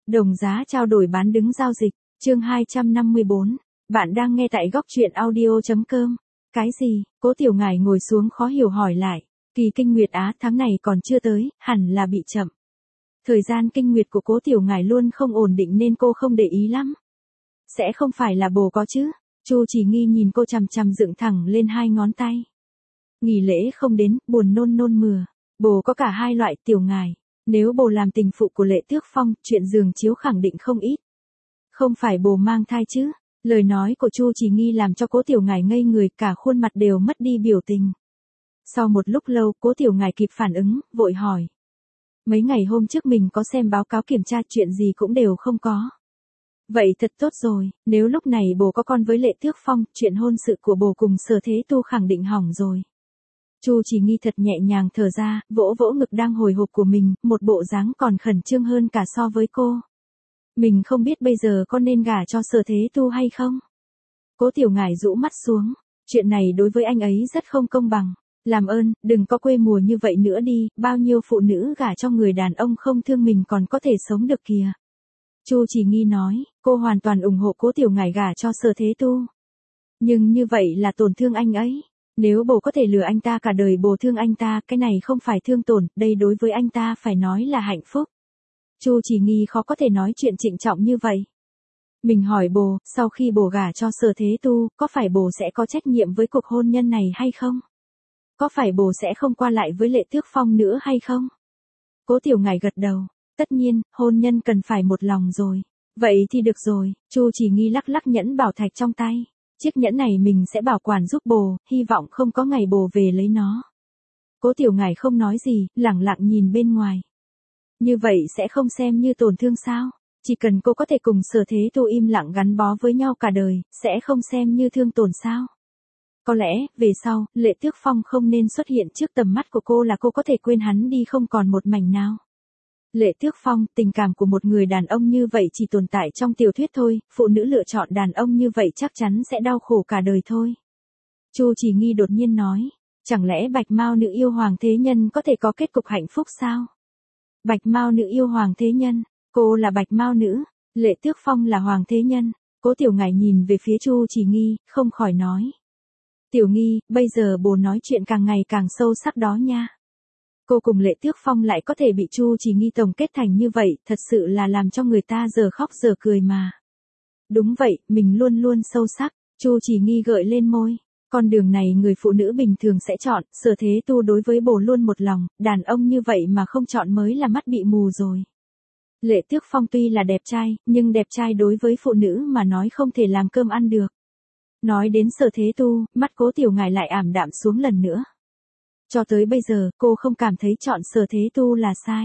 Đồng giá trao đổi bán đứng giao dịch, chương 254. Bạn đang nghe tại góc truyện audio.com. Cái gì? Cố Tiểu Ngải ngồi xuống khó hiểu hỏi lại. Kỳ kinh nguyệt á, tháng này còn chưa tới, hẳn là bị chậm. Thời gian kinh nguyệt của Cố Tiểu Ngải luôn không ổn định nên cô không để ý lắm. Sẽ không phải là bồ có chứ? Chu Chỉ Nghi nhìn cô chằm chằm dựng thẳng lên hai ngón tay. Nghỉ lễ không đến, buồn nôn nôn mửa. Bồ có cả hai loại. Tiểu Ngải, nếu bồ làm tình phụ của Lệ Tước Phong, chuyện giường chiếu khẳng định không ít. Không phải bồ mang thai chứ? Lời nói của Chu Chỉ Nghi làm cho Cố Tiểu Ngải ngây người, cả khuôn mặt đều mất đi biểu tình. Sau một lúc lâu, Cố Tiểu Ngải kịp phản ứng, vội hỏi. Mấy ngày hôm trước mình có xem báo cáo kiểm tra, chuyện gì cũng đều không có. Vậy thật tốt rồi, nếu lúc này bồ có con với Lệ Tước Phong, chuyện hôn sự của bồ cùng Sở Thế Tu khẳng định hỏng rồi. Chu Chỉ Nghi thật nhẹ nhàng thở ra, vỗ vỗ ngực đang hồi hộp của mình, một bộ dáng còn khẩn trương hơn cả so với cô. Mình không biết bây giờ có nên gả cho Sở Thế Tu hay không? Cố Tiểu Ngải rũ mắt xuống, chuyện này đối với anh ấy rất không công bằng. Làm ơn, đừng có quê mùa như vậy nữa đi, bao nhiêu phụ nữ gả cho người đàn ông không thương mình còn có thể sống được kìa. Chu Chỉ Nghi nói, cô hoàn toàn ủng hộ Cố Tiểu Ngải gả cho Sở Thế Tu. Nhưng như vậy là tổn thương anh ấy. Nếu bồ có thể lừa anh ta cả đời bồ thương anh ta, cái này không phải thương tổn, đây đối với anh ta phải nói là hạnh phúc. Chu Chỉ Nghi khó có thể nói chuyện trịnh trọng như vậy. Mình hỏi bồ, sau khi bồ gả cho Sở Thế Tu, có phải bồ sẽ có trách nhiệm với cuộc hôn nhân này hay không? Có phải bồ sẽ không qua lại với Lệ Tước Phong nữa hay không? Cố Tiểu Ngải gật đầu, tất nhiên, hôn nhân cần phải một lòng rồi. Vậy thì được rồi. Chu Chỉ Nghi lắc lắc nhẫn bảo thạch trong tay. Chiếc nhẫn này mình sẽ bảo quản giúp bồ, hy vọng không có ngày bồ về lấy nó. Cố Tiểu Ngải không nói gì, lẳng lặng nhìn bên ngoài. Như vậy sẽ không xem như tổn thương sao? Chỉ cần cô có thể cùng Sở Thế Tu im lặng gắn bó với nhau cả đời, sẽ không xem như thương tổn sao? Có lẽ, về sau, Lệ Tước Phong không nên xuất hiện trước tầm mắt của cô là cô có thể quên hắn đi không còn một mảnh nào. Lệ Tước Phong, tình cảm của một người đàn ông như vậy chỉ tồn tại trong tiểu thuyết thôi, phụ nữ lựa chọn đàn ông như vậy chắc chắn sẽ đau khổ cả đời thôi. Chu Chỉ Nghi đột nhiên nói, chẳng lẽ Bạch Mao nữ yêu hoàng thế nhân có thể có kết cục hạnh phúc sao? Bạch Mao nữ yêu hoàng thế nhân, cô là Bạch Mao nữ, Lệ Tước Phong là hoàng thế nhân. Cố Tiểu Ngải nhìn về phía Chu Chỉ Nghi, không khỏi nói. Tiểu Nghi, bây giờ bồ nói chuyện càng ngày càng sâu sắc đó nha. Cô cùng Lệ Tước Phong lại có thể bị Chu Chỉ Nghi tổng kết thành như vậy, thật sự là làm cho người ta giờ khóc giờ cười mà. Đúng vậy, mình luôn luôn sâu sắc. Chu Chỉ Nghi gợi lên môi. Con đường này người phụ nữ bình thường sẽ chọn, Sở Thế Tu đối với bồ luôn một lòng, đàn ông như vậy mà không chọn mới là mắt bị mù rồi. Lệ Tước Phong tuy là đẹp trai, nhưng đẹp trai đối với phụ nữ mà nói không thể làm cơm ăn được. Nói đến Sở Thế Tu, mắt Cố Tiểu Ngải lại ảm đạm xuống lần nữa. Cho tới bây giờ, cô không cảm thấy chọn Sở Thế Tu là sai.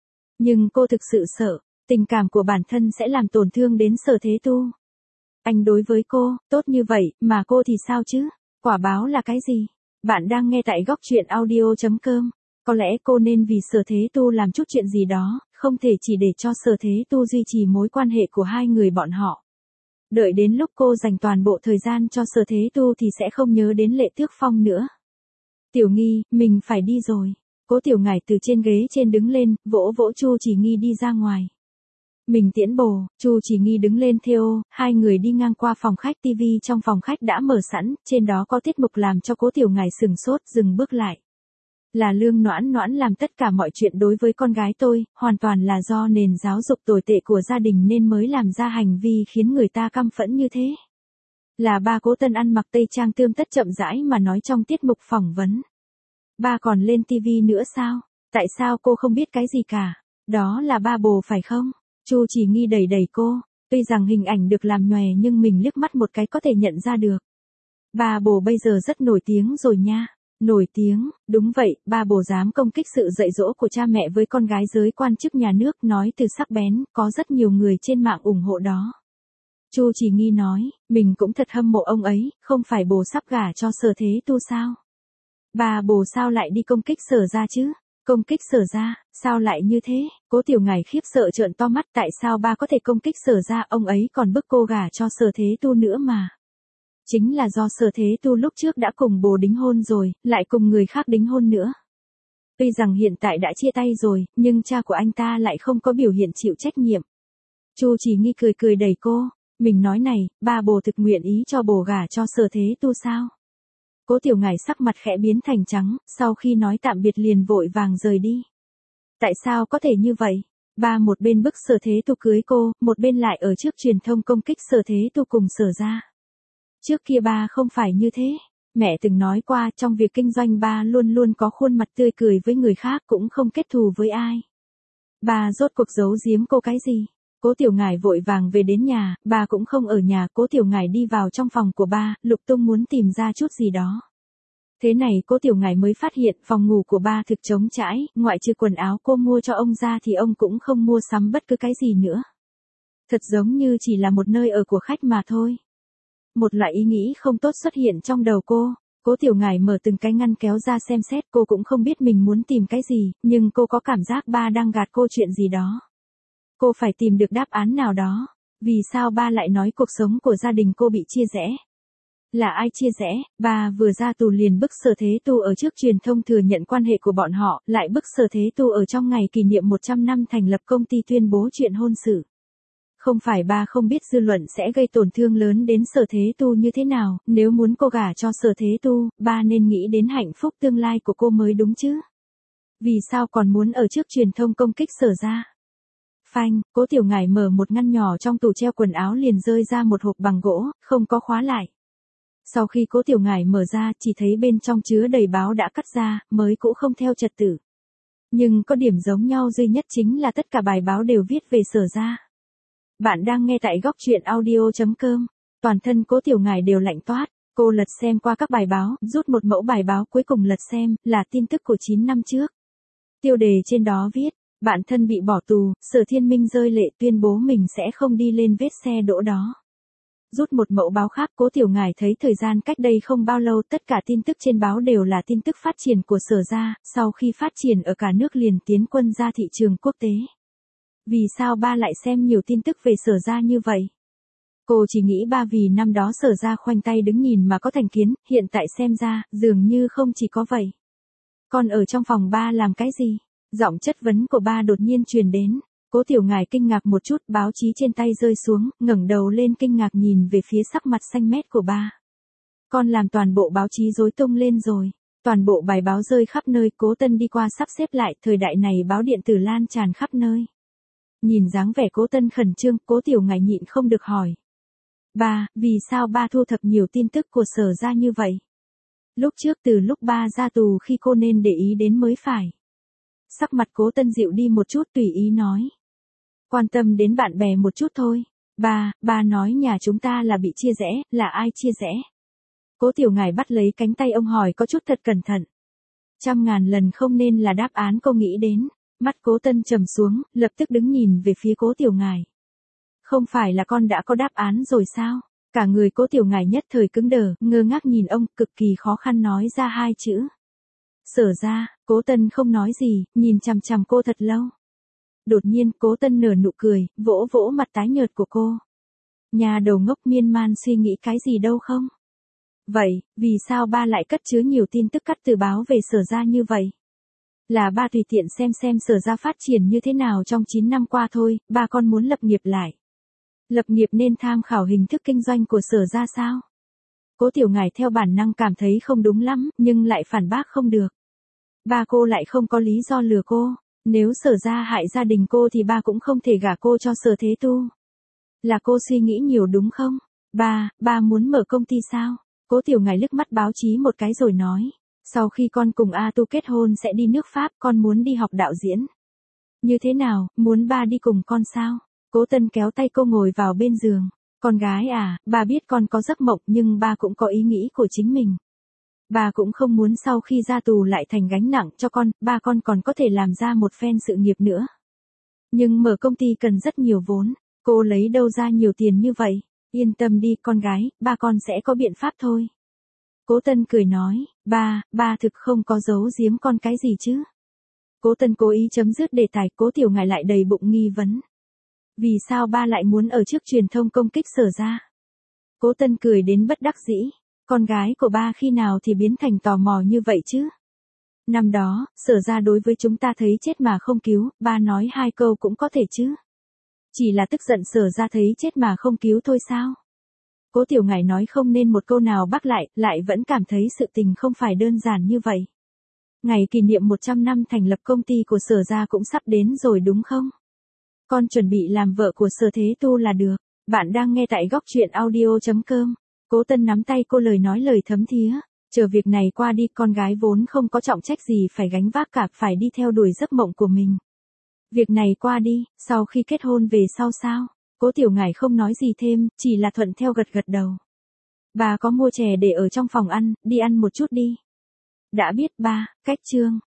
Nhưng cô thực sự sợ, tình cảm của bản thân sẽ làm tổn thương đến Sở Thế Tu. Anh đối với cô, tốt như vậy, mà cô thì sao chứ? Quả báo là cái gì? Bạn đang nghe tại góc truyện audio.com. Có lẽ cô nên vì Sở Thế Tu làm chút chuyện gì đó, không thể chỉ để cho Sở Thế Tu duy trì mối quan hệ của hai người bọn họ. Đợi đến lúc cô dành toàn bộ thời gian cho Sở Thế Tu thì sẽ không nhớ đến Lệ Tước Phong nữa. Tiểu Nghi, mình phải đi rồi. Cố Tiểu Ngải từ trên ghế trên đứng lên, vỗ vỗ Chu Chỉ Nghi đi ra ngoài. Mình tiễn bồ. Chu Chỉ Nghi đứng lên theo, hai người đi ngang qua phòng khách, tivi trong phòng khách đã mở sẵn, trên đó có tiết mục làm cho Cố Tiểu Ngải sừng sốt, dừng bước lại. Là Lương Noãn Noãn làm tất cả mọi chuyện đối với con gái tôi, hoàn toàn là do nền giáo dục tồi tệ của gia đình nên mới làm ra hành vi khiến người ta căm phẫn như thế. Là ba Cố Tân ăn mặc tây trang tươm tất chậm rãi mà nói trong tiết mục phỏng vấn. Ba còn lên tivi nữa sao? Tại sao cô không biết cái gì cả? Đó là ba bồ phải không? Chu Chỉ Nghi đẩy đẩy cô, tuy rằng hình ảnh được làm nhòe nhưng mình liếc mắt một cái có thể nhận ra được. Ba bồ bây giờ rất nổi tiếng rồi nha. Nổi tiếng, đúng vậy, ba bồ dám công kích sự dạy dỗ của cha mẹ với con gái giới quan chức nhà nước, nói từ sắc bén, có rất nhiều người trên mạng ủng hộ đó. Chu Chỉ Nghi nói, mình cũng thật hâm mộ ông ấy, không phải bồ sắp gả cho Sở Thế Tu sao? Ba bồ sao lại đi công kích Sở gia chứ? Công kích Sở gia, sao lại như thế? Cố Tiểu Ngải khiếp sợ trợn to mắt, tại sao ba có thể công kích Sở gia, ông ấy còn bức cô gả cho Sở Thế Tu nữa mà. Chính là do Sở Thế Tu lúc trước đã cùng bồ đính hôn rồi, lại cùng người khác đính hôn nữa. Tuy rằng hiện tại đã chia tay rồi, nhưng cha của anh ta lại không có biểu hiện chịu trách nhiệm. Chu Chỉ Nghi cười cười đẩy cô, mình nói này, ba bồ thực nguyện ý cho bồ gả cho Sở Thế Tu sao? Cố Tiểu Ngải sắc mặt khẽ biến thành trắng, sau khi nói tạm biệt liền vội vàng rời đi. Tại sao có thể như vậy? Ba một bên bức Sở Thế Tu cưới cô, một bên lại ở trước truyền thông công kích Sở Thế Tu cùng Sở gia. Trước kia ba không phải như thế. Mẹ từng nói qua trong việc kinh doanh ba luôn luôn có khuôn mặt tươi cười với người khác cũng không kết thù với ai. Ba rốt cuộc giấu giếm cô cái gì? Cố Tiểu Ngải vội vàng về đến nhà, ba cũng không ở nhà, Cố Tiểu Ngải đi vào trong phòng của ba, lục tung muốn tìm ra chút gì đó. Thế này Cố Tiểu Ngải mới phát hiện phòng ngủ của ba thực trống trải, ngoại trừ quần áo cô mua cho ông ra thì ông cũng không mua sắm bất cứ cái gì nữa. Thật giống như chỉ là một nơi ở của khách mà thôi. Một loại ý nghĩ không tốt xuất hiện trong đầu cô. Cố Tiểu Ngải mở từng cái ngăn kéo ra xem xét, cô cũng không biết mình muốn tìm cái gì, nhưng cô có cảm giác ba đang gạt cô chuyện gì đó. Cô phải tìm được đáp án nào đó. Vì sao ba lại nói cuộc sống của gia đình cô bị chia rẽ? Là ai chia rẽ? Ba vừa ra tù liền bức Sở Thế Tu ở trước truyền thông thừa nhận quan hệ của bọn họ, lại bức Sở Thế Tu ở trong ngày kỷ niệm 100 năm thành lập công ty tuyên bố chuyện hôn sự. Không phải ba không biết dư luận sẽ gây tổn thương lớn đến Sở Thế Tu như thế nào, nếu muốn cô gả cho Sở Thế Tu, ba nên nghĩ đến hạnh phúc tương lai của cô mới đúng chứ. Vì sao còn muốn ở trước truyền thông công kích Sở gia? Phanh, Cố Tiểu Ngải mở một ngăn nhỏ trong tủ treo quần áo liền rơi ra một hộp bằng gỗ, không có khóa lại. Sau khi Cố Tiểu Ngải mở ra, chỉ thấy bên trong chứa đầy báo đã cắt ra, mới cũ không theo trật tự. Nhưng có điểm giống nhau duy nhất chính là tất cả bài báo đều viết về Sở gia. Bạn đang nghe tại góc truyện audio.com. Toàn thân Cố Tiểu Ngải đều lạnh toát, cô lật xem qua các bài báo, rút một mẫu bài báo cuối cùng lật xem, là tin tức của 9 năm trước. Tiêu đề trên đó viết, bạn thân bị bỏ tù, Sở Thiên Minh rơi lệ tuyên bố mình sẽ không đi lên vết xe đỗ đó. Rút một mẫu báo khác, Cố Tiểu Ngải thấy thời gian cách đây không bao lâu tất cả tin tức trên báo đều là tin tức phát triển của Sở gia, sau khi phát triển ở cả nước liền tiến quân ra thị trường quốc tế. Vì sao ba lại xem nhiều tin tức về Sở gia như vậy? Cô chỉ nghĩ ba vì năm đó Sở gia khoanh tay đứng nhìn mà có thành kiến, hiện tại xem ra, dường như không chỉ có vậy. Còn ở trong phòng ba làm cái gì? Giọng chất vấn của ba đột nhiên truyền đến. Cố Tiểu Ngải kinh ngạc một chút, báo chí trên tay rơi xuống, ngẩng đầu lên kinh ngạc nhìn về phía sắc mặt xanh mét của ba. Con làm toàn bộ báo chí rối tung lên rồi. Toàn bộ bài báo rơi khắp nơi, Cố Tân đi qua sắp xếp lại, thời đại này báo điện tử lan tràn khắp nơi. Nhìn dáng vẻ Cố Tân khẩn trương, Cố Tiểu Ngải nhịn không được hỏi. Ba, vì sao ba thu thập nhiều tin tức của Sở gia như vậy? Lúc trước từ lúc ba ra tù khi cô nên để ý đến mới phải. Sắc mặt Cố Tân dịu đi một chút tùy ý nói. Quan tâm đến bạn bè một chút thôi. Ba nói nhà chúng ta là bị chia rẽ, là ai chia rẽ? Cố Tiểu Ngải bắt lấy cánh tay ông hỏi có chút thật cẩn thận. 100.000 lần không nên là đáp án cô nghĩ đến. Mắt Cố Tân trầm xuống, lập tức đứng nhìn về phía Cố Tiểu Ngải. Không phải là con đã có đáp án rồi sao? Cả người Cố Tiểu Ngải nhất thời cứng đờ, ngơ ngác nhìn ông, cực kỳ khó khăn nói ra hai chữ. Sở gia. Cố Tân không nói gì, nhìn chằm chằm cô thật lâu. Đột nhiên Cố Tân nở nụ cười, vỗ vỗ mặt tái nhợt của cô. Nhà đầu ngốc miên man suy nghĩ cái gì đâu không? Vậy, vì sao ba lại cất chứa nhiều tin tức cắt từ báo về Sở gia như vậy? Là ba tùy tiện xem Sở gia phát triển như thế nào trong 9 năm qua thôi, ba con muốn lập nghiệp lại. Lập nghiệp nên tham khảo hình thức kinh doanh của Sở gia sao? Cố Tiểu Ngải theo bản năng cảm thấy không đúng lắm, nhưng lại phản bác không được. Ba cô lại không có lý do lừa cô, nếu Sở gia hại gia đình cô thì ba cũng không thể gả cô cho Sở Thế Tu. Là cô suy nghĩ nhiều đúng không? Ba muốn mở công ty sao? Cố Tiểu Ngải liếc mắt báo chí một cái rồi nói, sau khi con cùng A Tu kết hôn sẽ đi nước Pháp, con muốn đi học đạo diễn. Như thế nào, muốn ba đi cùng con sao? Cố Tân kéo tay cô ngồi vào bên giường. Con gái à, ba biết con có giấc mộng nhưng ba cũng có ý nghĩ của chính mình. Ba cũng không muốn sau khi ra tù lại thành gánh nặng cho con, ba con còn có thể làm ra một phen sự nghiệp nữa. Nhưng mở công ty cần rất nhiều vốn, cô lấy đâu ra nhiều tiền như vậy? Yên tâm đi con gái, ba con sẽ có biện pháp thôi. Cố Tân cười nói, ba thực không có giấu giếm con cái gì chứ? Cố Tân cố ý chấm dứt đề tài, Cố Tiểu Ngải lại đầy bụng nghi vấn. Vì sao ba lại muốn ở trước truyền thông công kích Sở gia? Cố Tân cười đến bất đắc dĩ. Con gái của ba khi nào thì biến thành tò mò như vậy chứ? Năm đó, Sở gia đối với chúng ta thấy chết mà không cứu, ba nói hai câu cũng có thể chứ? Chỉ là tức giận Sở ra thấy chết mà không cứu thôi sao? Cố Tiểu Ngải nói không nên một câu nào bác lại vẫn cảm thấy sự tình không phải đơn giản như vậy. Ngày kỷ niệm 100 năm thành lập công ty của Sở ra cũng sắp đến rồi đúng không? Con chuẩn bị làm vợ của Sở Thế Tu là được. Bạn đang nghe tại góc truyện audio.com. Cố Tân nắm tay cô lời thấm thía. Chờ việc này qua đi, con gái vốn không có trọng trách gì phải gánh vác cả, phải đi theo đuổi giấc mộng của mình. Việc này qua đi, sau khi kết hôn về sau sao? Cố Tiểu Ngải không nói gì thêm, chỉ là thuận theo gật gật đầu. Bà có mua chè để ở trong phòng ăn, đi ăn một chút đi. Đã biết ba, cách Trương.